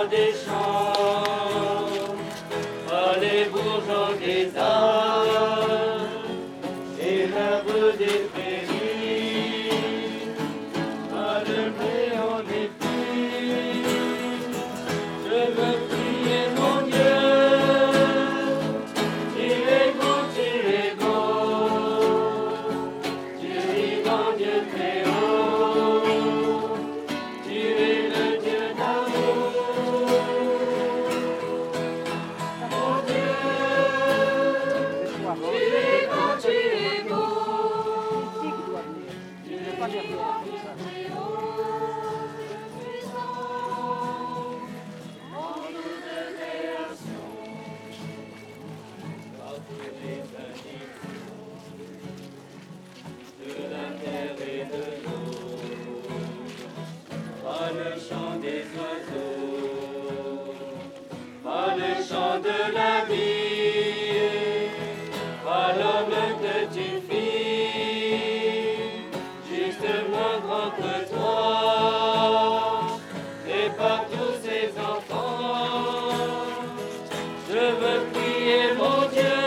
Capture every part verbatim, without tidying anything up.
roi des champs, par les bourgeons des arts et l'arbre des prairies, par le néant des pluies, je veux prier mon Dieu. Tu es bon, tu es beau, Dieu vivant, Dieu très haut, tu es le Dieu d'amour. Mon Dieu, tu es bon, tu es beau, Dieu vivant, Dieu très haut, puissant, en toute création, par tous les animaux de la terre et de l'eau, par le chant des oiseaux, par le chant de la vie, par l'homme que tu fis, justement grand que toi, et par tous ces enfants, je veux prier mon Dieu.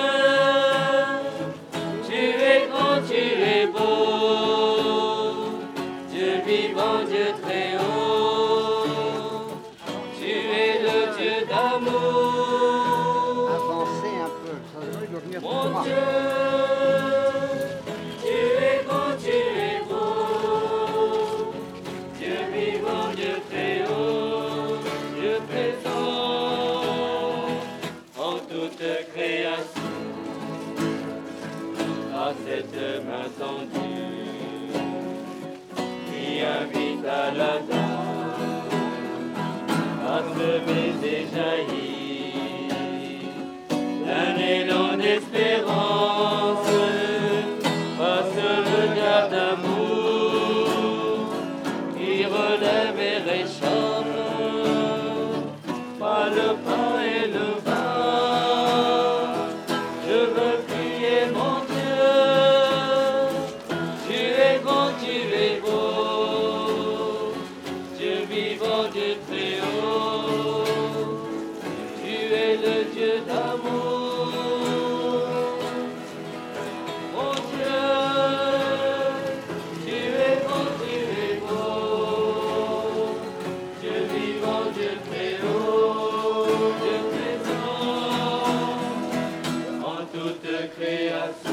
Tu es grand, tu es beau, Dieu vivant, Dieu très haut, tu es le Dieu d'amour. Avancez un peu, ça doit devenir Mon trop rare. Dieu, tu es grand, tu es beau, Dieu vivant, Dieu très haut, Dieu présent en toute création, à cette main tendue qui invite à la danse, à semer et jaillir d'un élan d'espérance, passe le regard d'amour qui relève et réchauffe par le pain et le vin. Je veux prier mon Dieu, tu es grand, tu es beau, Dieu vivant, Dieu très haut, tu es le Dieu d'amour. Mon Dieu, tu es grand, tu es beau, Dieu vivant, Dieu très haut, Dieu présent en toute création.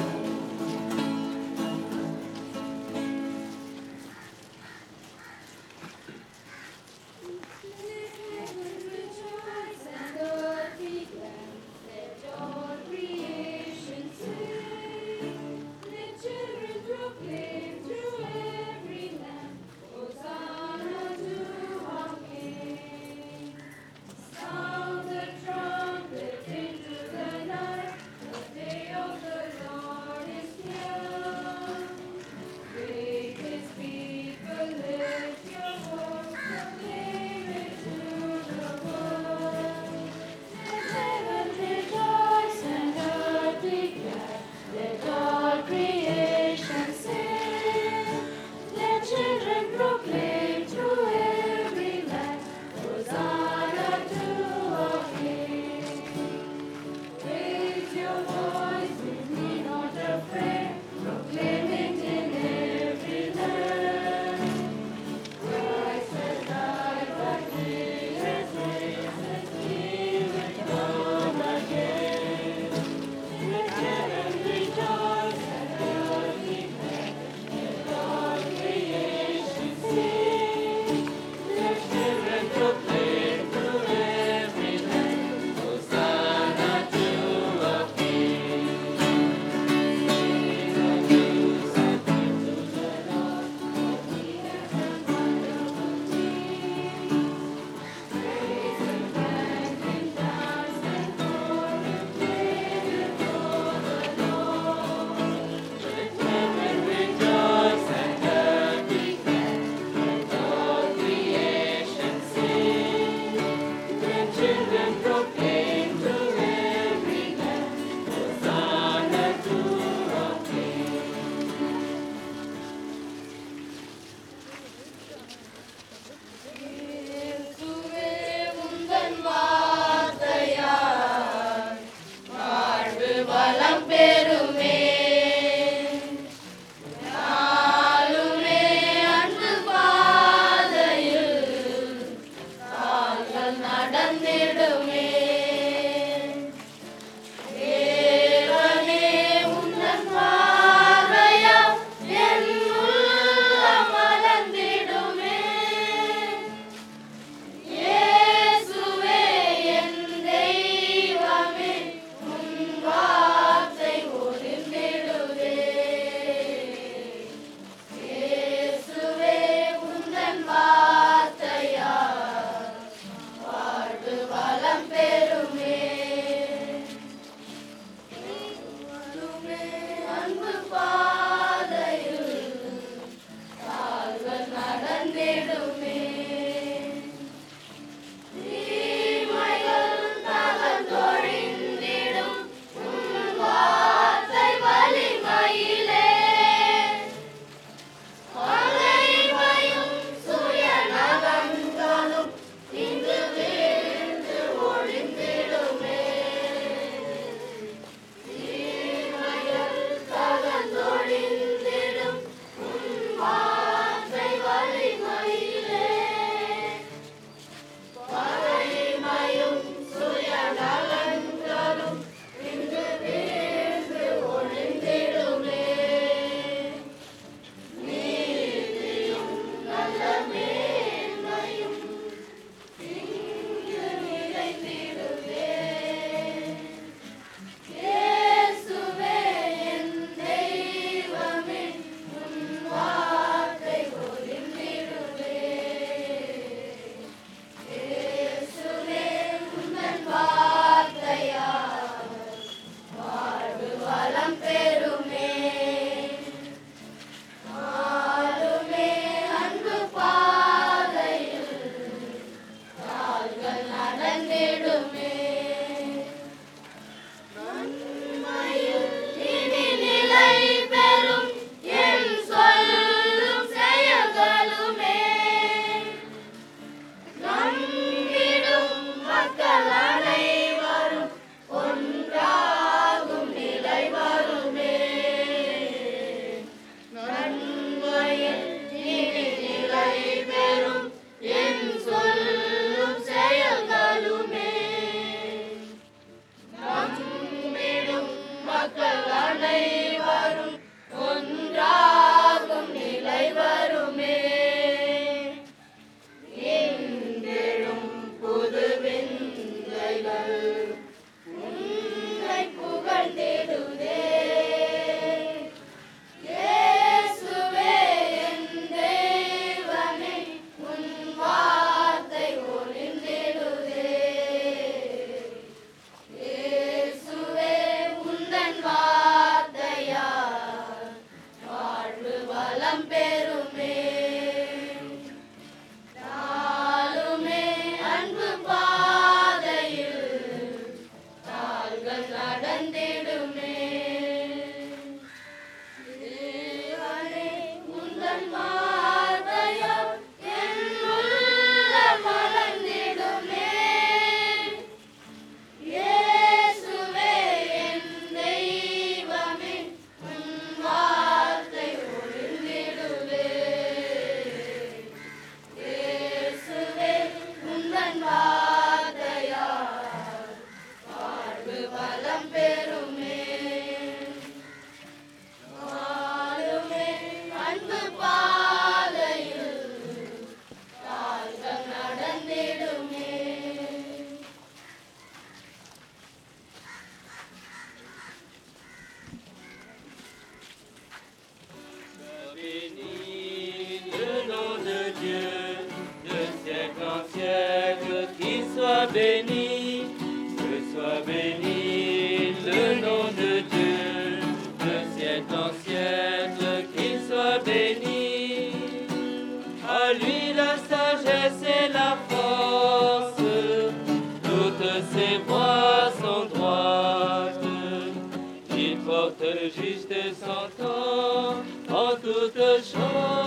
siècle, qu'il soit béni, que soit béni le nom de Dieu, de siècle en siècle, qu'il soit béni. À lui la sagesse et la force, toutes ses voies sont droites. Il porte juste son temps en toutes choses.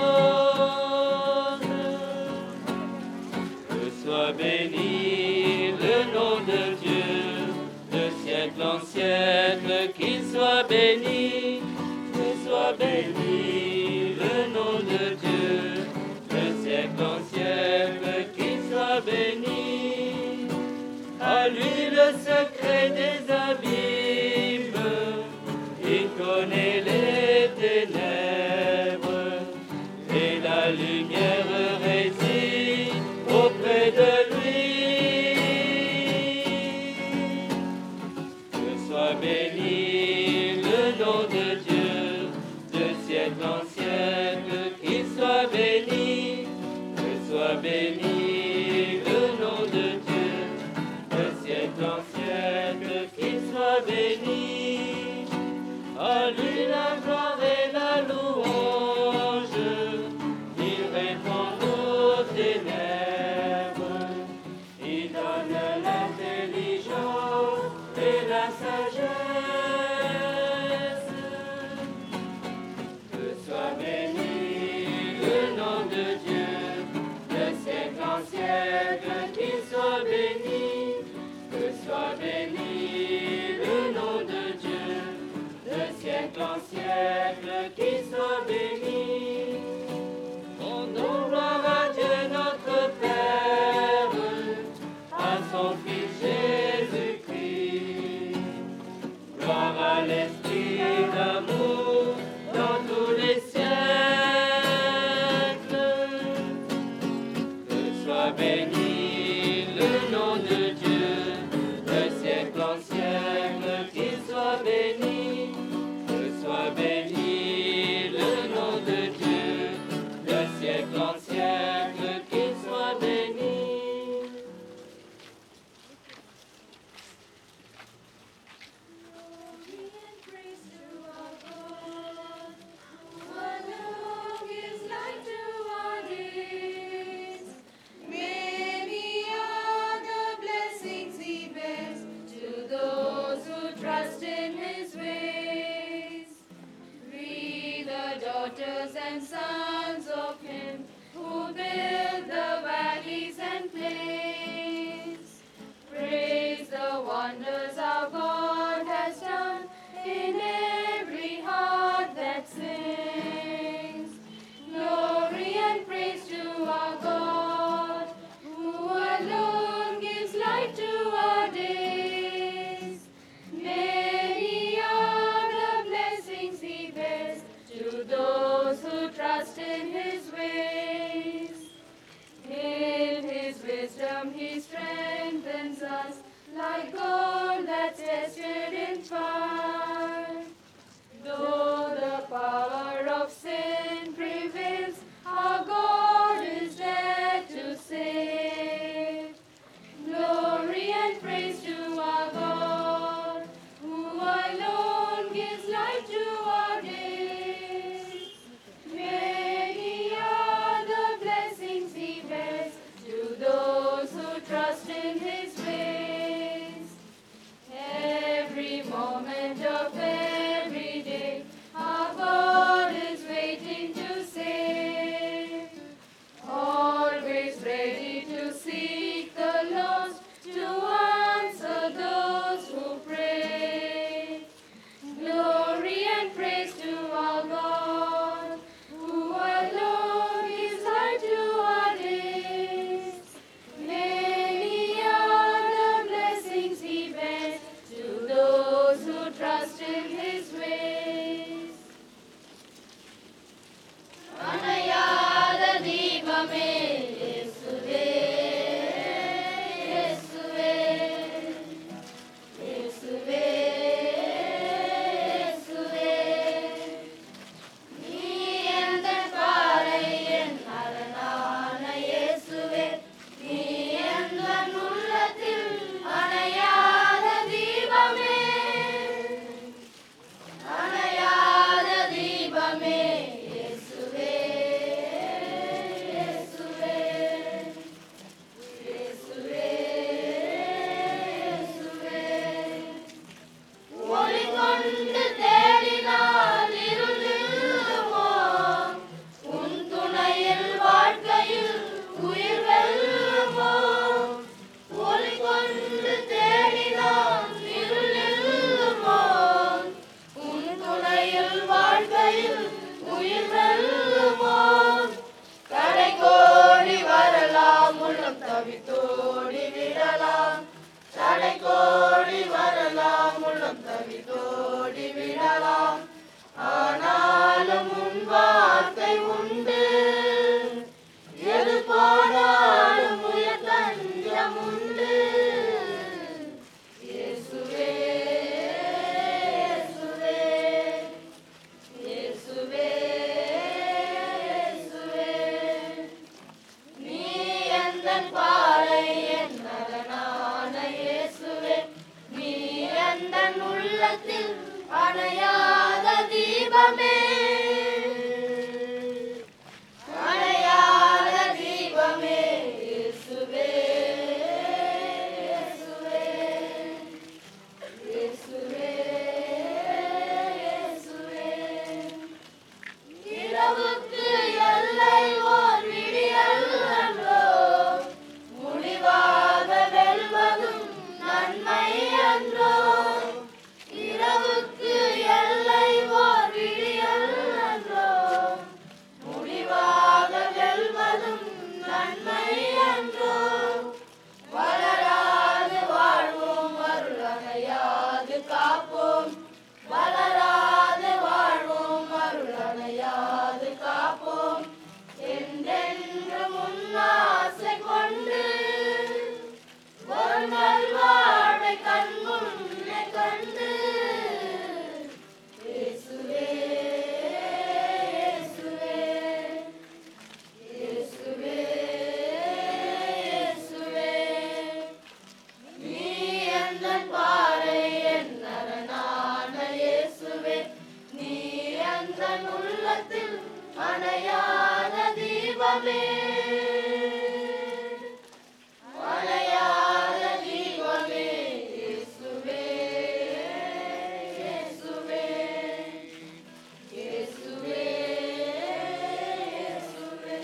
Que soit béni le nom de Dieu, de siècle en siècle, qu'il soit béni. Que soit béni le nom de Dieu, de siècle en siècle, qu'il soit béni. À lui le secret des abîmes, il connaît les ténèbres, et la lumière réside auprès de lui. Que soit béni le nom de Dieu, de siècle en siècle, qu'il soit béni. Que soit béni le nom de Dieu, de siècle en siècle, qu'il soit béni. À lui la gloire et la louange, il répand aux ténèbres, il donne l'intelligence et la sagesse. Que soit béni le nom de Dieu, de siècle en siècle, qu'il soit béni. Que soit béni le nom de Dieu, de siècle en siècle, qu'il soit béni. Rendons gloire à Dieu notre Père, à son Fils Jésus-Christ. Gloire à l'Esprit d'amour dans tous les siècles. Que soit béni le nom de Dieu, de siècle en siècle, qu'il soit béni. Que soit béni le nom de Dieu, de siècle en siècle, qu'il soit béni. Glory and praise to our God, who alone gives light to our days. Many are the blessings He bears to those who trust in His ways. We, the daughters and sons of Him, who build the valleys and plains. Praise the wonders our God has done in every heart that sings. Glory and praise to our God, who alone gives light to our days. Many are the blessings He bears to those who trust in His ways. In His wisdom He strengthens us like gold that's tested in fire. Though the power of sin prevails, our God is there to save. Glory and praise to our God, who alone gives light to our days. Many are the blessings He bears to those who trust தவித்தோடி விடலாம், தடை கோடி வரலாம், உள்ளம் தவித்தோடி விடலாம். ஆனாலும் உன் வார்த்தை உண்டு, எது போனாலும் உயர் தஞ்சம் உண்டு. இயேசுவே, இயேசுவே, இயேசுவே, இயேசுவே. நீ எந்தன் பாறை, என் நலனான இயேசுவே. நீ எந்தன் உள்ளத்தில் அணையாத தீபமே, அணையாத தீபமே. இயேசுவே, இயேசுவே, இயேசுவே, இயேசுவே. இரவுக்கு எல்லை ஓர் விடியல் அன்றோ, முடிவாக வெல்வதும் நன்மை அன்றோ. இரவுக்கு எல்லை ஓர் விடியல் அன்றோ, முடிவாக வெல்வதும் நன்மை அன்றோ. வளராது வாழ்வோம், அருள் அணையாது காப்போம். வளராது வாழ்வோம், அருள் அணையாது காப்போம். என்றென்றும் உன்னாசை கொண்டு ஒரு நல்வாழ்வை கண்முன்னே கண்டு. இயேசுவே, இயேசுவே, இயேசுவே, இயேசுவே. நீ எந்தன் பாறை, என் அரணான இயேசுவே. நீ எந்தன் உள்ளத்தில் அணையாத தீபமே, அணையாத தீபமே. இயேசுவே, இயேசுவே, இயேசுவே, இயேசுவே.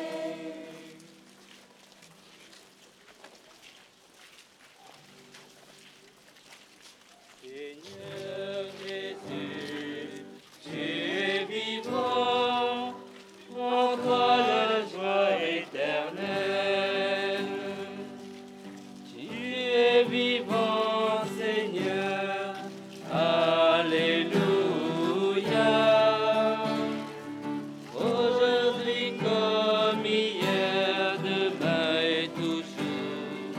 Seigneur Jésus, tu es vivant, en toi la joie éternelle. Tu es vivant, Seigneur, alléluia. Aujourd'hui comme hier, demain et toujours,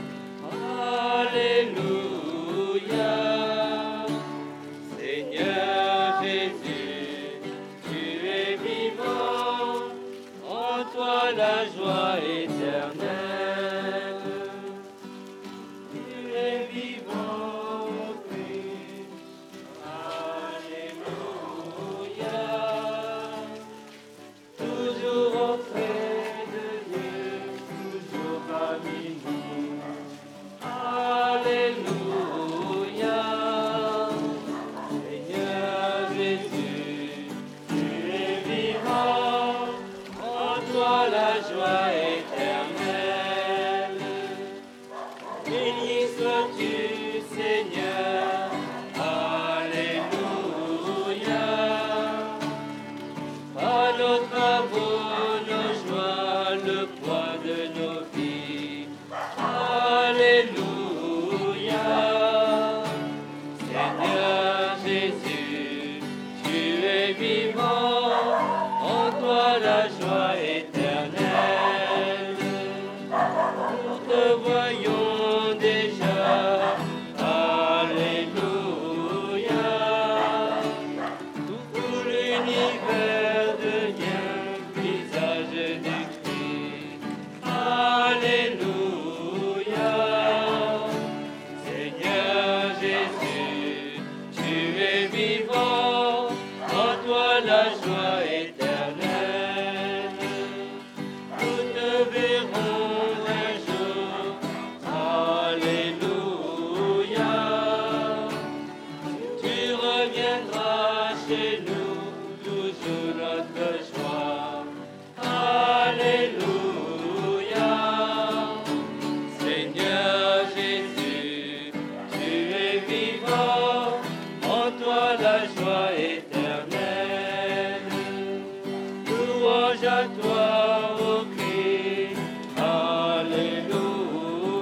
alléluia. Seigneur Jésus, tu es vivant, en toi la joie éternelle. Tu es vivant, Christ, alléluia. Toujours auprès de Dieu, toujours parmi nous, alléluia. Seigneur Jésus, tu es vivant, en toi la joie éternelle. Béni sois-tu, Seigneur, alléluia. Par nos travaux, nos joies, le poids de nos vies, alléluia. Seigneur Jésus, tu es vivant, en toi la joie éternelle. Nous te voyons déjà, alléluia. Tout l'univers devient visage du Christ, alléluia. Seigneur Jésus, tu es vivant, en toi la joie éternelle. Nous te verrons un jour, alléluia. Tu reviendras chez nous, toujours notre joie, alléluia. Seigneur Jésus, tu es vivant, en toi la joie éternelle. Louange à toi, ô Christ, alléluia.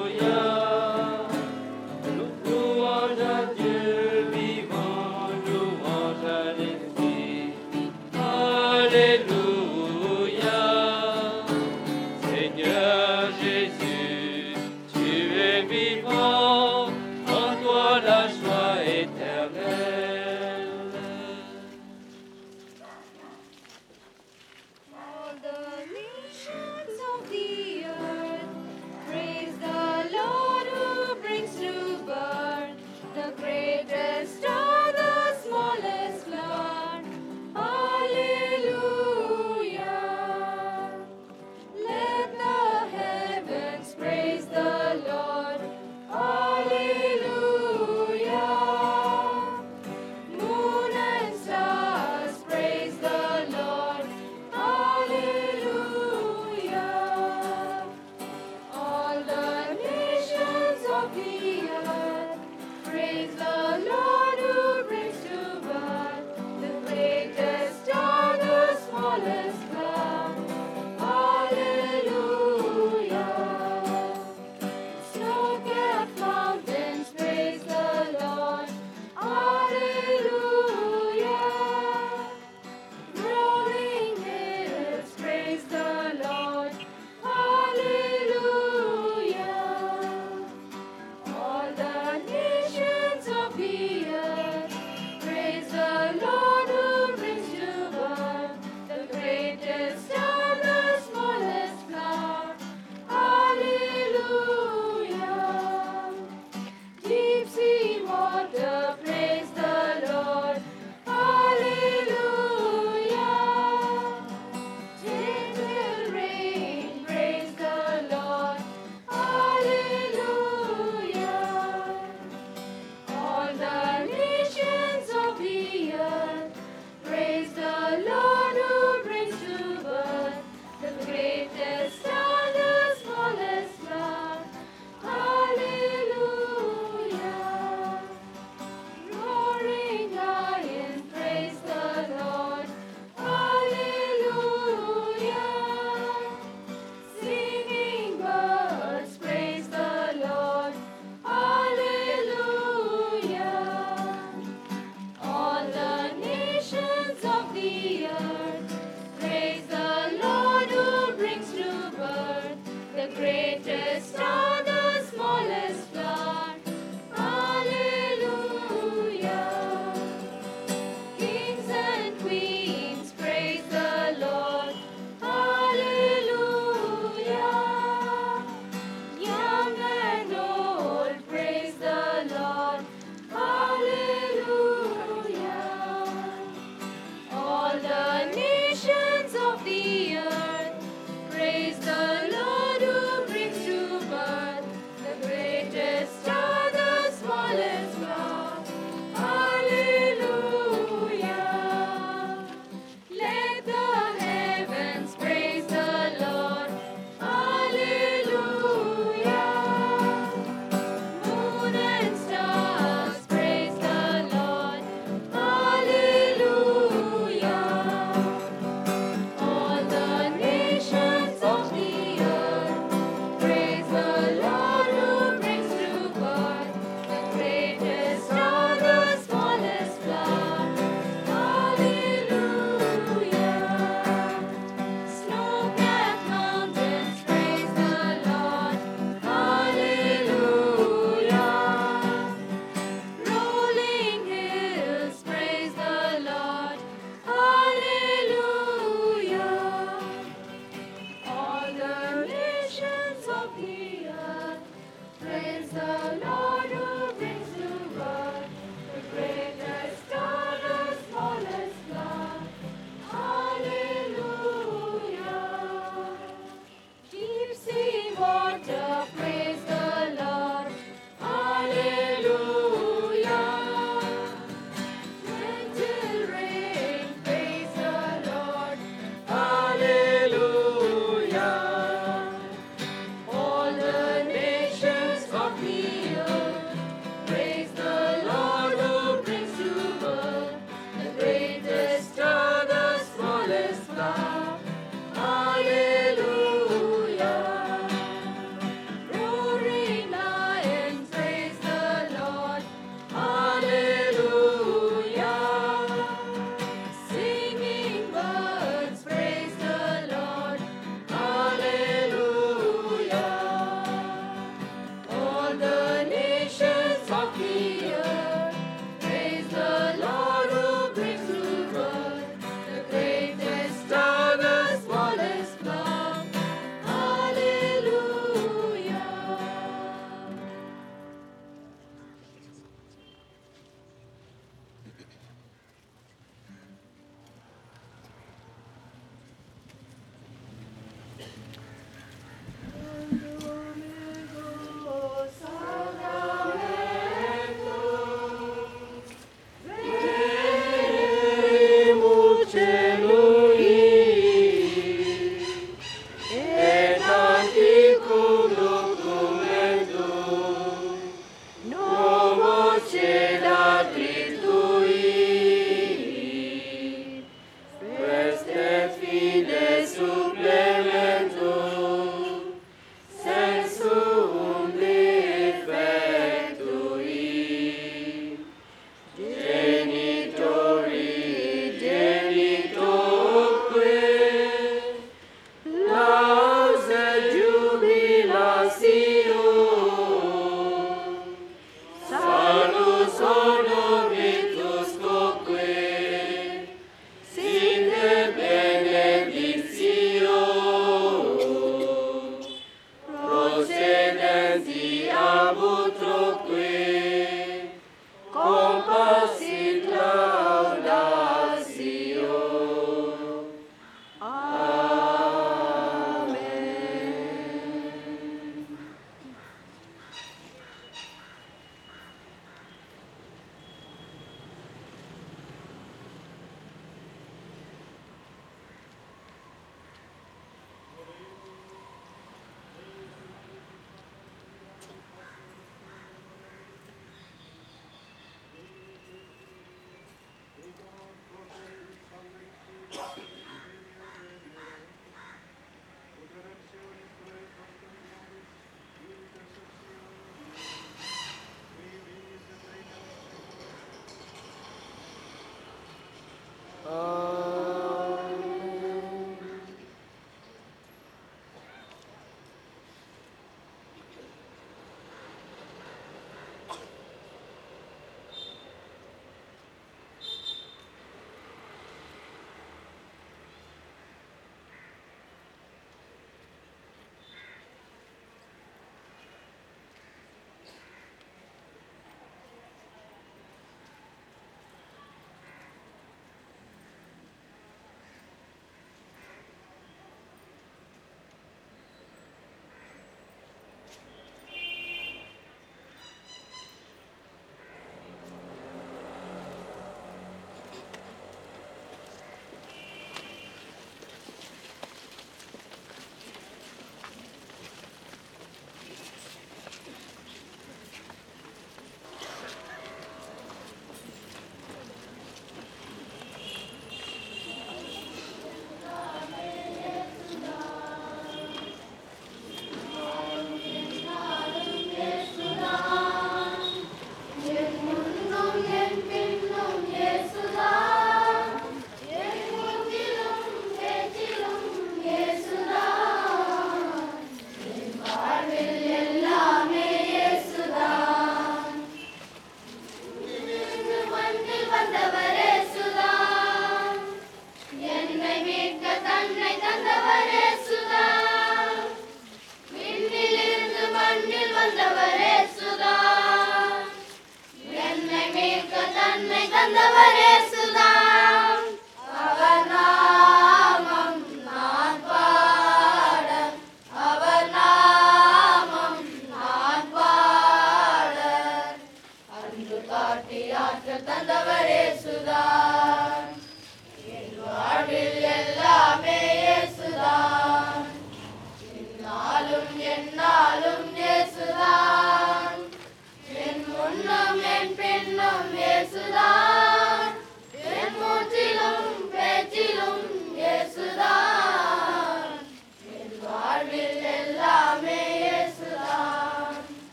Sfinții abutrocui, compasit laudatio.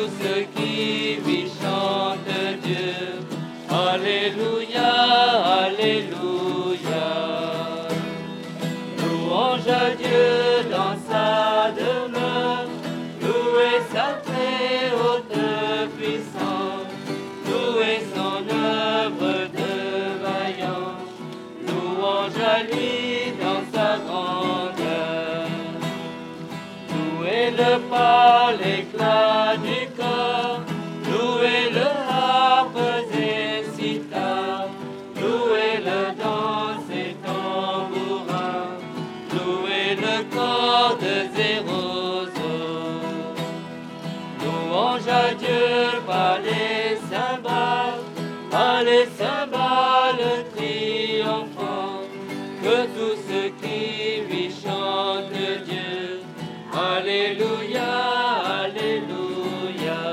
ceux qui vivent chantent Dieu. Alléluia, Alléluia. Louange à Dieu dans sa demeure, louez sa très haute puissance, louez son œuvre de vaillance, louange à lui dans sa grandeur. Louez-le par l'éclat du corps, louez-le harpes et sitars, louez-le dans ses tambourins, louez-le cordes et roseaux. Louange à Dieu par les cymbales, par les cymbales triomphants, que tous ceux qui vivent chantent Dieu. Alléluia, Alléluia.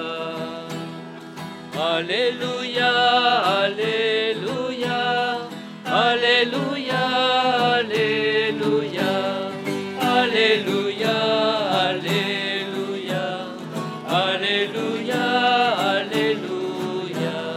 Alléluia, Alléluia. Alléluia, Alléluia. Alléluia, Alléluia. Alléluia, Alléluia.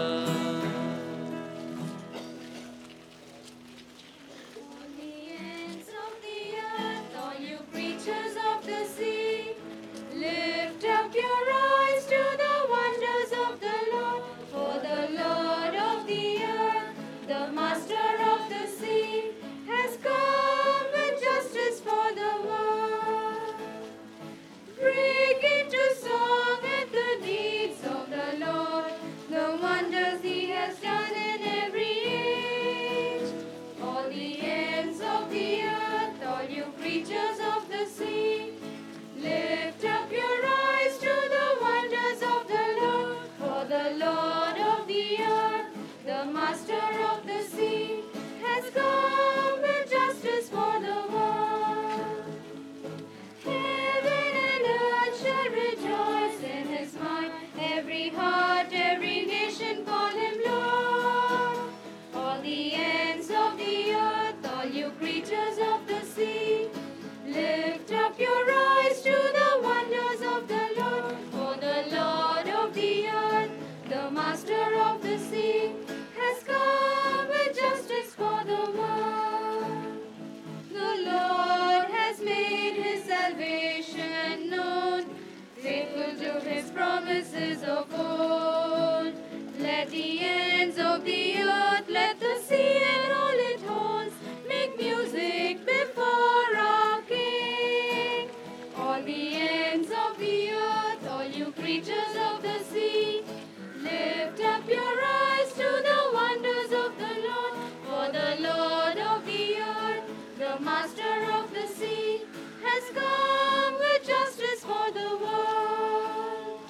On the ends of the earth, all you creatures of the sea, lift up your eyes to the wonders of the Lord. For the Lord of the earth, the Master of the sea, has come with justice for the world. Break into song at the deeds of the Lord, the wonders he has done in every age. All the ends of the earth, all you creatures of the sea, lift up your eyes to the wonders of the Lord. For the Lord of the earth, the Master of the sea, has come with justice for the world. Heaven and earth shall rejoice in his might. Every heart, every nation call him Lord. All the ends of the earth, all you creatures of the sea, lift up your eyes to the wonders of the Lord. For the Lord of the earth, the Master of the sea, has come with justice for the world. The Lord has made his salvation known, faithful to his promises of old. Let the ends of the earth, let the sea and all it holds, make music before our King. All the ends of the earth, all you creatures of the sea, lift up your eyes to the wonders of the Lord. For the Lord of the earth, the Master of the sea, has come with justice for the world.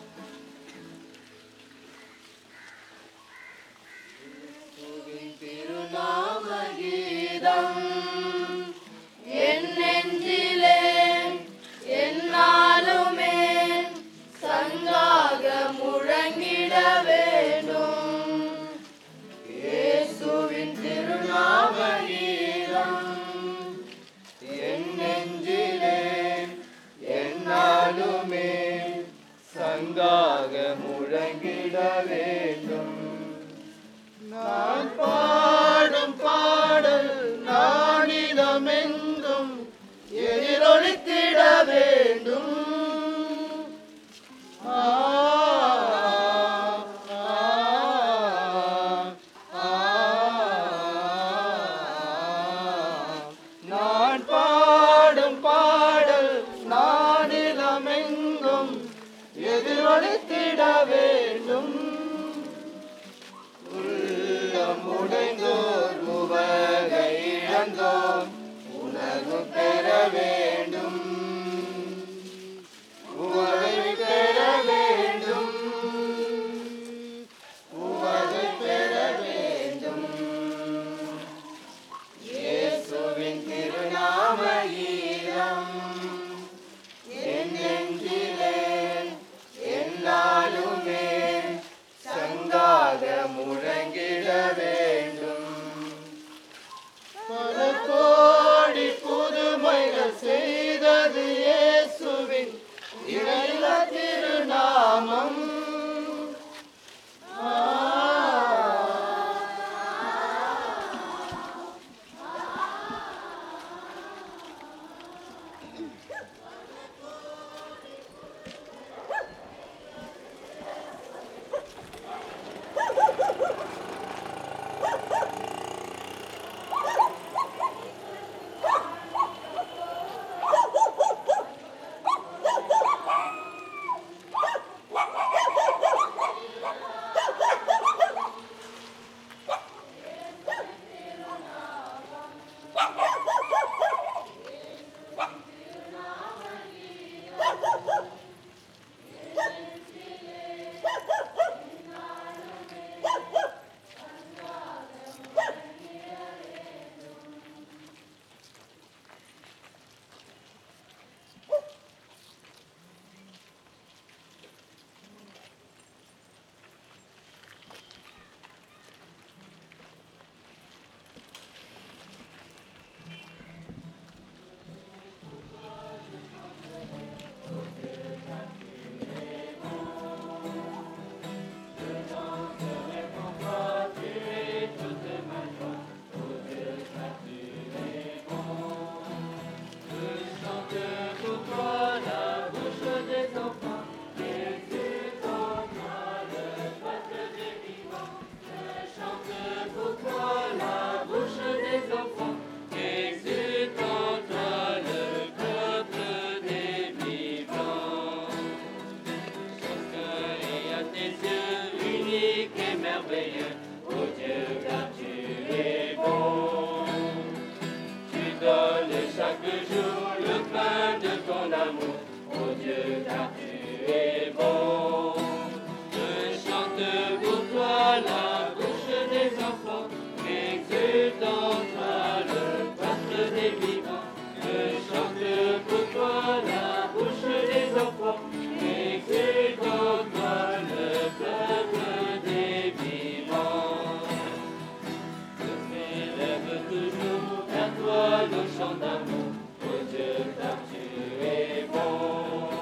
திருநாமகீதம் என் நெஞ்சிலே எந்நாளுமே சங்காக முழங்கிட வேண்டும். இயேசுவின் திருநாமகீதம் என் நெஞ்சிலே எந்நாளுமே சங்காக முழங்கிட வேண்டும். நான் பாடும் பாடல் நானிலமெங்கும் எதிரொலித்திட வேண்டும். ஆ, ஆ, ஆ, நான் பாடும் பாடல் நானிலமெங்கும் எதிரொலித்திட வேண்டும். உள்ளம் உடைந்தோர் உவகை இழந்தோர் உணர்வு பெற வேண்டும். உவகை பெற வேண்டும். உவகை பெற வேண்டும். இயேசுவின் திருநாமகீதம் என் நெஞ்சிலே எந்நாளுமே சங்காக முழங்கிட வேண்டும். பல கோடி புதுமைகள் செய்தது இயேசுவின் இணையில திருநாமம். merveilleux. Oh Dieu, car tu es bon. Tu donnes chaque jour le pain de ton amour. Oh Dieu, car tu es bon. Je chante pour toi la bouche des enfants, exulte en toi le peuple des vivants. Je chante pour toi la bouche des enfants, exulte en toi le peuple des vivants. Je m'élève toujours vers toi nos chants d'amour. Oh Dieu, car tu es bon.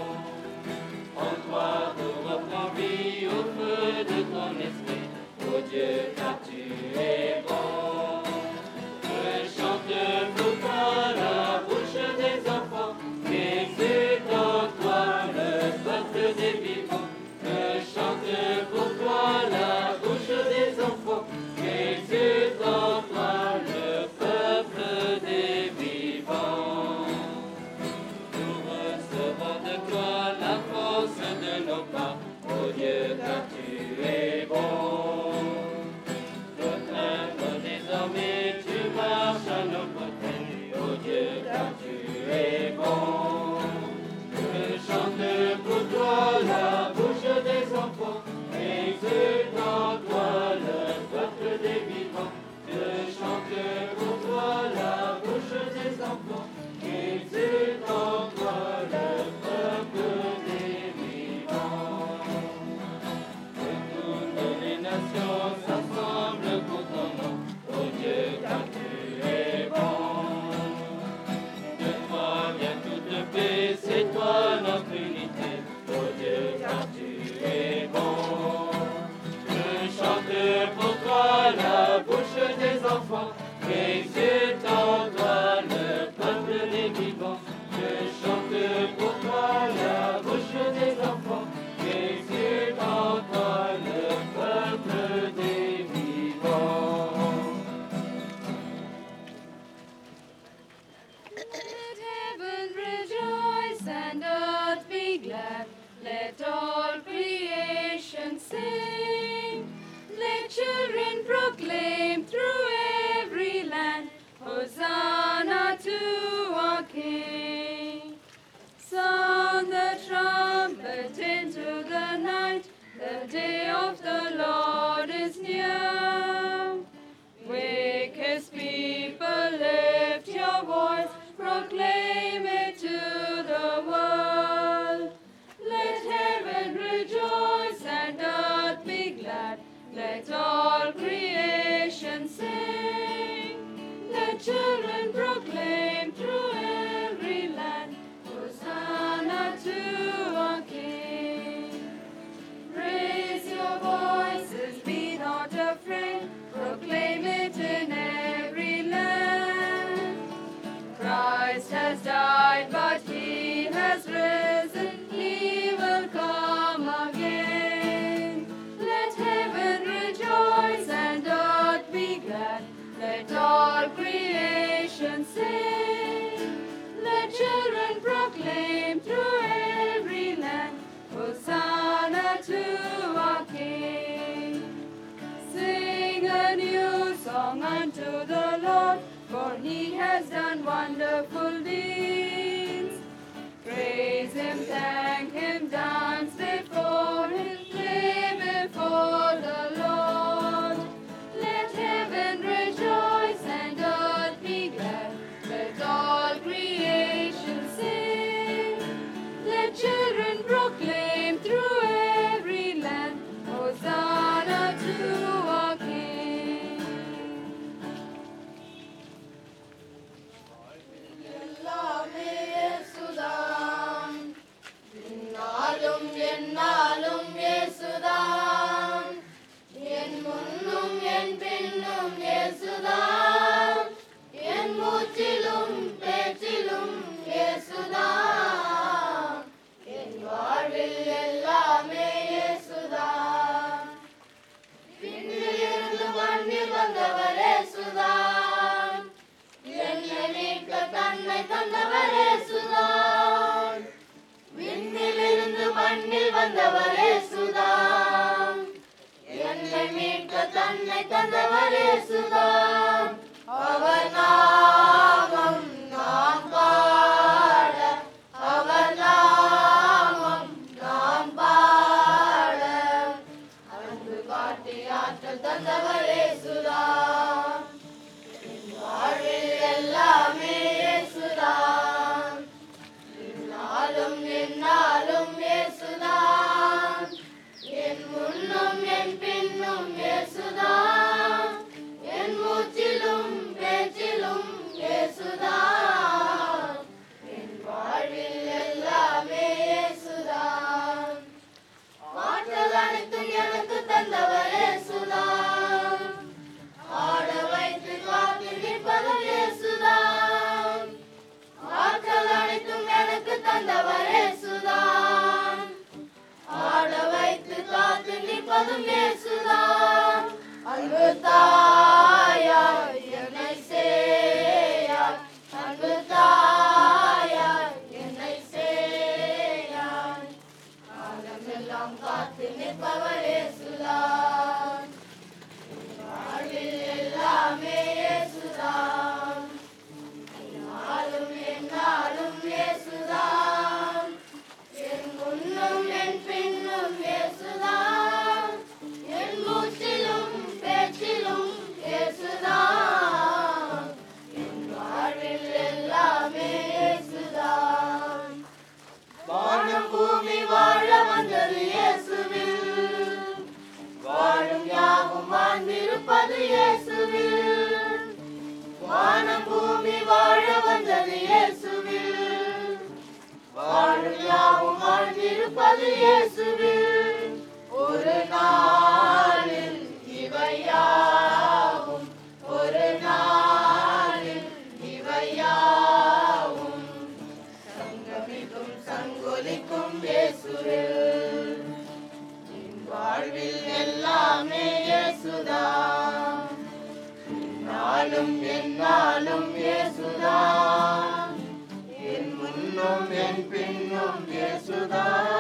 En toi nous reprend vie au feu de ton esprit. Oh Dieu, car tu es bon. Je chante pour toi la bouche des enfants, exulte en toi le peuple des vivants. Je chante pour toi la bouche des enfants, exulte en toi le peuple des vivants. Nous recevons de toi la force de nos pas. Oh Dieu, car tu es bon. Notre âme désormais, tu marches à nos côtés. Oh Dieu, car tu es bon. Je chante pour toi la bouche des enfants, exulte en toi le peuple des vivants. Je chante pour toi la bouche des enfants, exulte en toi le peuple des vivants. Que toutes les nations s'assemblent pour ton nom. Oh Dieu, car tu es bon. De toi vient toute paix, c'est toi notre unité. Oh Dieu, car tu es bon. Je chante pour toi la bouche des enfants, exulte en toi le peuple des vivants. Je chante pour toi la bouche des enfants, exulte en toi le peuple des vivants. Let heaven rejoice and earth be glad. Let all creation sing. Let children proclaim through every land, Hosanna to our King. Sound the trumpet into the night. The day of the Lord is near. Wake his people, lift your voice, proclaim it to the world. Let heaven rejoice and earth be glad. Let all creation sing. Let children proclaim through every land, Hosanna to our King. Raise your voices, be not afraid, proclaim it in every land. Christ has died, but he has risen, he will come again. Let heaven rejoice and earth be glad. Let all creation sing. Let children proclaim through every land, Hosanna to our King. Sing a new song unto the Lord, for he has done wonderful deeds. Praise him, thank him, dance before him, play before the Lord. Let heaven rejoice and earth be glad. Let all creation sing. Let children proclaim through every land, Hosanna to our King. எல்லாமே இயேசுதான், இந்நாளும் எந்நாளும் இயேசுதான், என் முன்னும் என் பின்னும் இயேசுதான், என் மூச்சிலும் பேச்சிலும் இயேசுதான், என் வாழ்வில் எல்லாமே இயேசுதான். விண்ணிலிருந்து மண்ணில் வந்தவர் இயேசுதான், என்னை மீட்க தன்னை தந்தவர் இயேசுதான். விண்ணிலிருந்து மண்ணில் வந்தவர் இயேசுதான், என்னை மீட்க தன்னை தந்தவர் இயேசுதான். அவர் நாமம் நான் பாட, அவர் நாமம் நான் பாட, அன்பு காட்டி ஆற்றல் தந்தவர் இயேசுதான். என் வாழ்வில் எல்லாமே இயேசுதான், என்னாலும் என்னாலும் இயேசுதான், என் முன்னும் என் பின்னும் இயேசுதான், என் மூச்சிலும் பேச்சிலும் இயேசுதான், என் வாழ்வில் எல்லாமே இயேசுதான். ஆற்றல் அனைத்தும் எனக்கு தந்தவர் இயேசுதான், ஆட வைத்து காத்து நிற்பதும் இயேசுதான். ஆற்றல் அனைத்தும் எனக்கு தந்தவர் இயேசுதான், ஆட வைத்து காத்து நிற்பதும் இயேசுதான். அன்பு தாயாய் என்னை சேயாய், அன்பு தாயாய் என்னை சேயாய், காலமெல்லாம் காத்து நிற்பவர் இயேசுதான். வாழ்வில் எல்லாமே இயேசுதான், என்னாலும் என்னாலும் இயேசுதான், என் முன்னும் என் பின்னும் இயேசுதான், என் மூச்சிலும் பேச்சிலும் இயேசுதான், என் வாழ்வில் எல்லாமே இயேசுதான். வானம் பூமி வாழ வந்தது இயேசுவில், வாழும் யாவும் வாழ்ந்திருப்பது இயேசுவில். வானம் பூமி வாழ வந்தது இயேசுவில், வாழும் யாவும் வாழ்ந்திருப்பது இயேசுவில். ஒரு நாளில் இவையாவும், ஒரு நாளில் இவையாவும் சங்கமிக்கும் சங்கொலிக்கும் இயேசுவில். என் வாழ்வில் எல்லாமே இயேசுதான், என்னாலும் என்னாலும் இயேசுதான், என் முன்னும் என் பின்னும் இயேசுதான்.